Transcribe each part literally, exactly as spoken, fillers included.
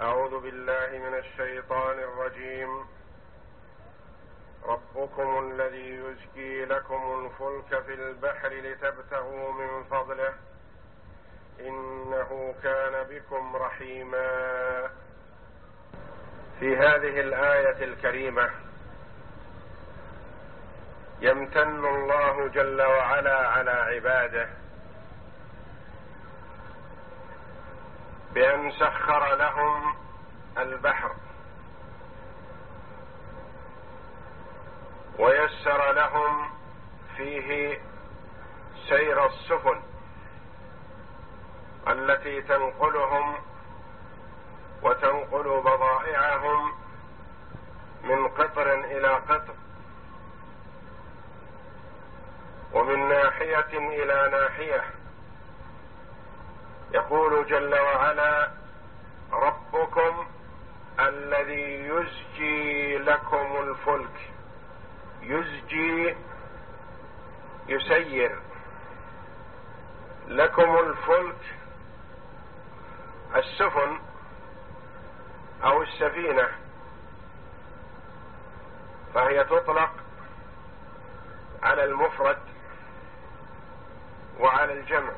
أعوذ بالله من الشيطان الرجيم. ربكم الذي يزكي لكم الفلك في البحر لتبتغوا من فضله إنه كان بكم رحيما. في هذه الآية الكريمة يمتن الله جل وعلا على عباده بأن سخر لهم البحر ويسر لهم فيه سير السفن التي تنقلهم وتنقل بضائعهم من قطر إلى قطر ومن ناحية إلى ناحية. يقول جل وعلا: ربكم الذي يزجي لكم الفلك. يزجي يسير لكم الفلك، السفن أو السفينة، فهي تطلق على المفرد وعلى الجمع،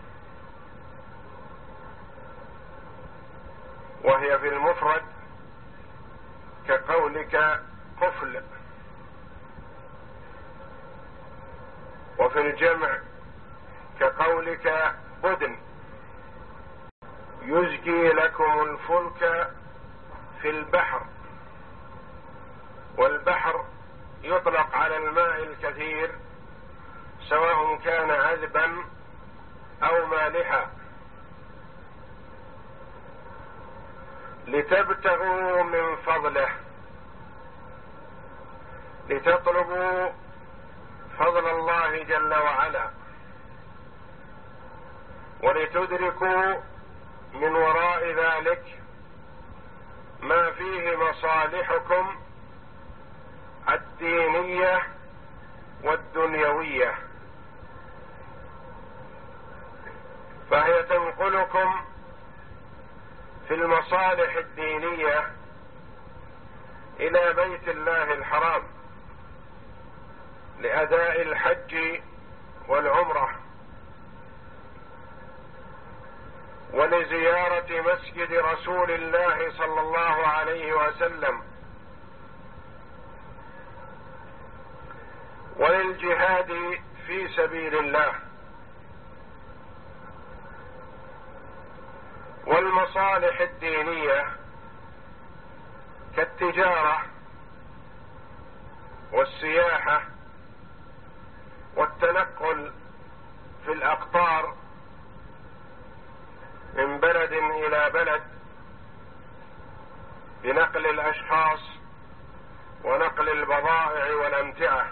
وهي في المفرد كقولك قفل، وفي الجمع كقولك بدن. يزجي لكم الفلك في البحر، والبحر يطلق على الماء الكثير سواء كان عذبا أو مالحا، لتبتغوا من فضله، لتطلبوا فضل الله جل وعلا، ولتدركوا من وراء ذلك ما فيه مصالحكم الدينية والدنيوية، فهي تنقلكم في المصالح الدينية إلى بيت الله الحرام لأداء الحج والعمرة ولزيارة مسجد رسول الله صلى الله عليه وسلم وللجهاد في سبيل الله. والمصالح الدينية كالتجارة والسياحة والتنقل في الأقطار من بلد إلى بلد بنقل الأشخاص ونقل البضائع والأمتعة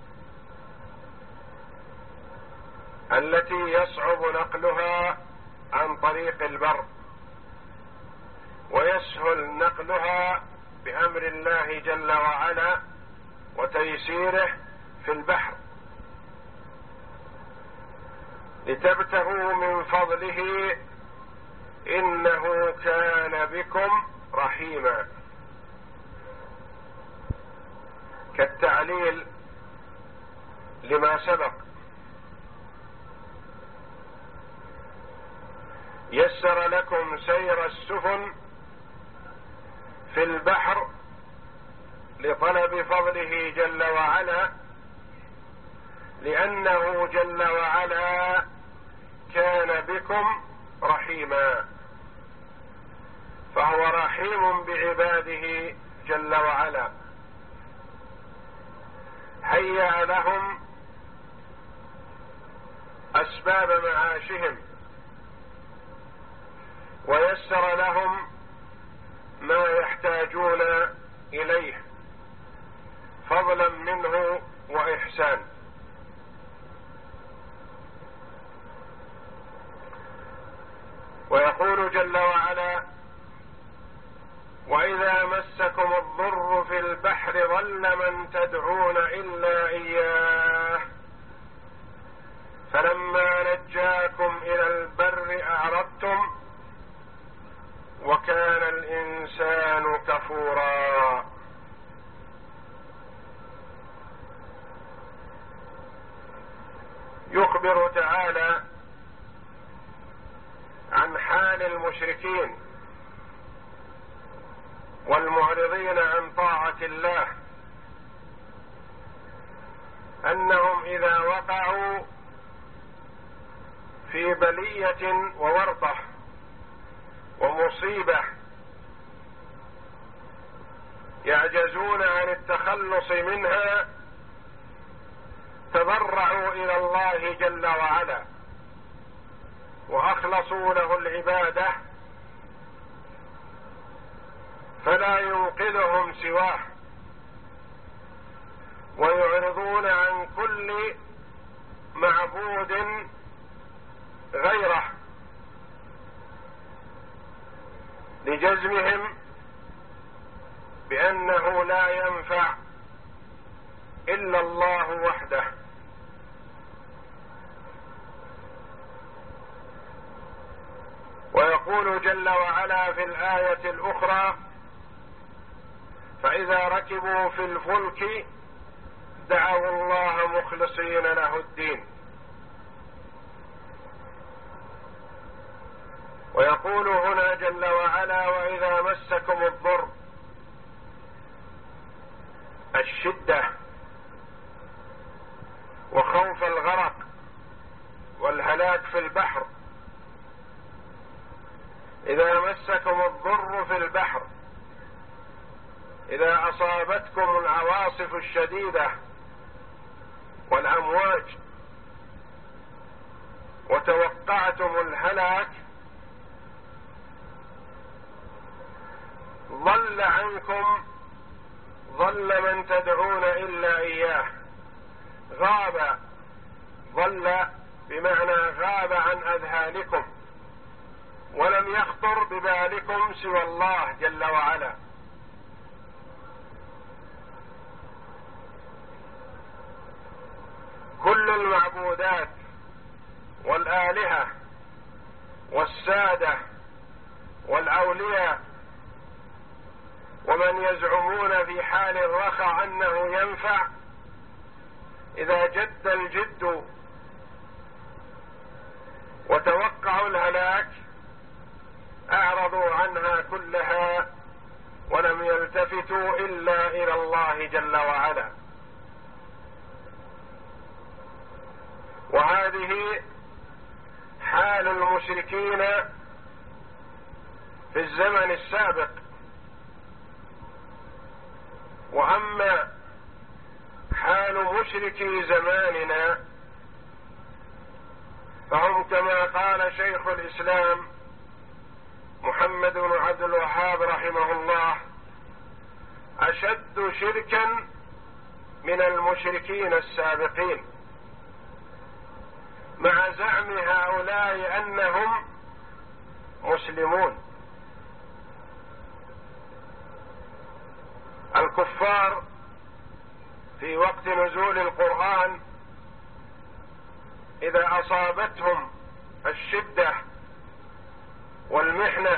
التي يصعب نقلها عن طريق البر ويسهل نقلها بأمر الله جل وعلا وتيسيره في البحر، لتبتغوا من فضله إنه كان بكم رحيما، كالتعليل لما سبق. يسر لكم سير السفن في البحر لطلب فضله جل وعلا، لأنه جل وعلا كان بكم رحيما، فهو رحيم بعباده جل وعلا. هيأ لهم أسباب معاشهم ويسر لهم ما يحتاجون إليه فضلا منه وإحسان. ويقول جل وعلا: وإذا مسكم الضر في البحر ضل من تدعون إلا إياه فلما نجاكم إلى غفورا. يخبر تعالى عن حال المشركين والمعرضين عن طاعة الله، أنهم إذا وقعوا في بلية وورطة ومصيبة يعجزون عن التخلص منها تضرعوا إلى الله جل وعلا وأخلصوا له العبادة، فلا ينقذهم سواه، ويعرضون عن كل معبود غيره، لجزمهم بأنه لا ينفع إلا الله وحده. ويقول جل وعلا في الآية الأخرى: فإذا ركبوا في الفلك دعوا الله مخلصين له الدين. ويقول هنا جل وعلا: وإذا مسكم الضر، الشدة وخوف الغرق والهلاك في البحر. إذا مسكم الضر في البحر، إذا أصابتكم العواصف الشديدة والأمواج وتوقعتم الهلاك، ضل عنكم ضل من تدعون إلا إياه. غاب، ضل بمعنى غاب عن أذهانكم، ولم يخطر ببالكم سوى الله جل وعلا. كل المعبودات والآلهة والسادة والأولياء ومن يزعمون في حال الرخاء أنه ينفع، إذا جد الجد وتوقعوا الهلاك أعرضوا عنها كلها ولم يلتفتوا إلا إلى الله جل وعلا. وهذه حال المشركين في الزمن السابق. وأما حال مشركي زماننا فهم كما قال شيخ الإسلام محمد بن عبد الوهاب رحمه الله: أشد شركا من المشركين السابقين، مع زعم هؤلاء أنهم مسلمون. الكفار في وقت نزول القرآن إذا أصابتهم الشدة والمحنة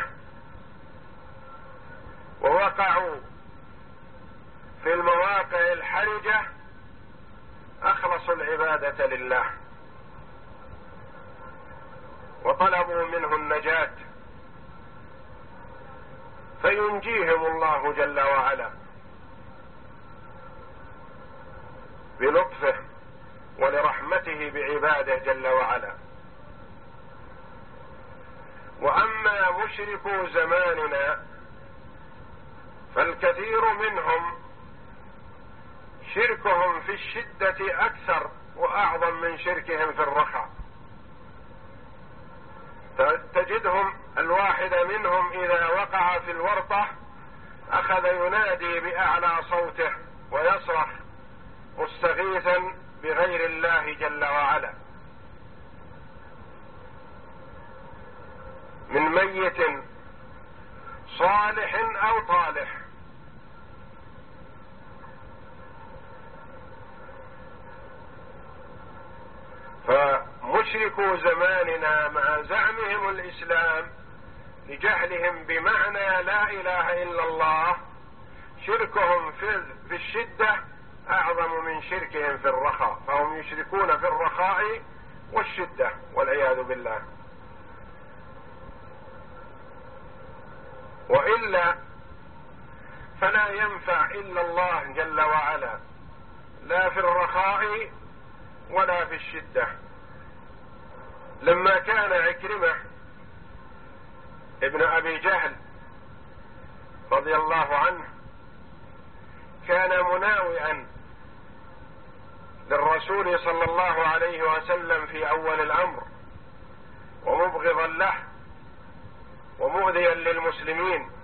ووقعوا في المواقع الحرجة أخلصوا العبادة لله وطلبوا منه النجاة، فينجيهم الله جل وعلا بلطفه ولرحمته بعباده جل وعلا. وأما مشركو زماننا فالكثير منهم شركهم في الشدة أكثر وأعظم من شركهم في الرخاء. تجدهم الواحد منهم إذا وقع في الورطة أخذ ينادي بأعلى صوته ويصرخ مستغيثا بغير الله جل وعلا، من ميت صالح أو طالح. فمشركو زماننا مع زعمهم الإسلام لجهلهم بمعنى لا إله إلا الله شركهم في الشدة أعظم من شركهم في الرخاء، فهم يشركون في الرخاء والشدة والعياذ بالله. وإلا فلا ينفع إلا الله جل وعلا، لا في الرخاء ولا في الشدة. لما كان عكرمة ابن أبي جهل رضي الله عنه كان مناوئا للرسول صلى الله عليه وسلم في أول الأمر ومبغضا له ومؤذيا للمسلمين،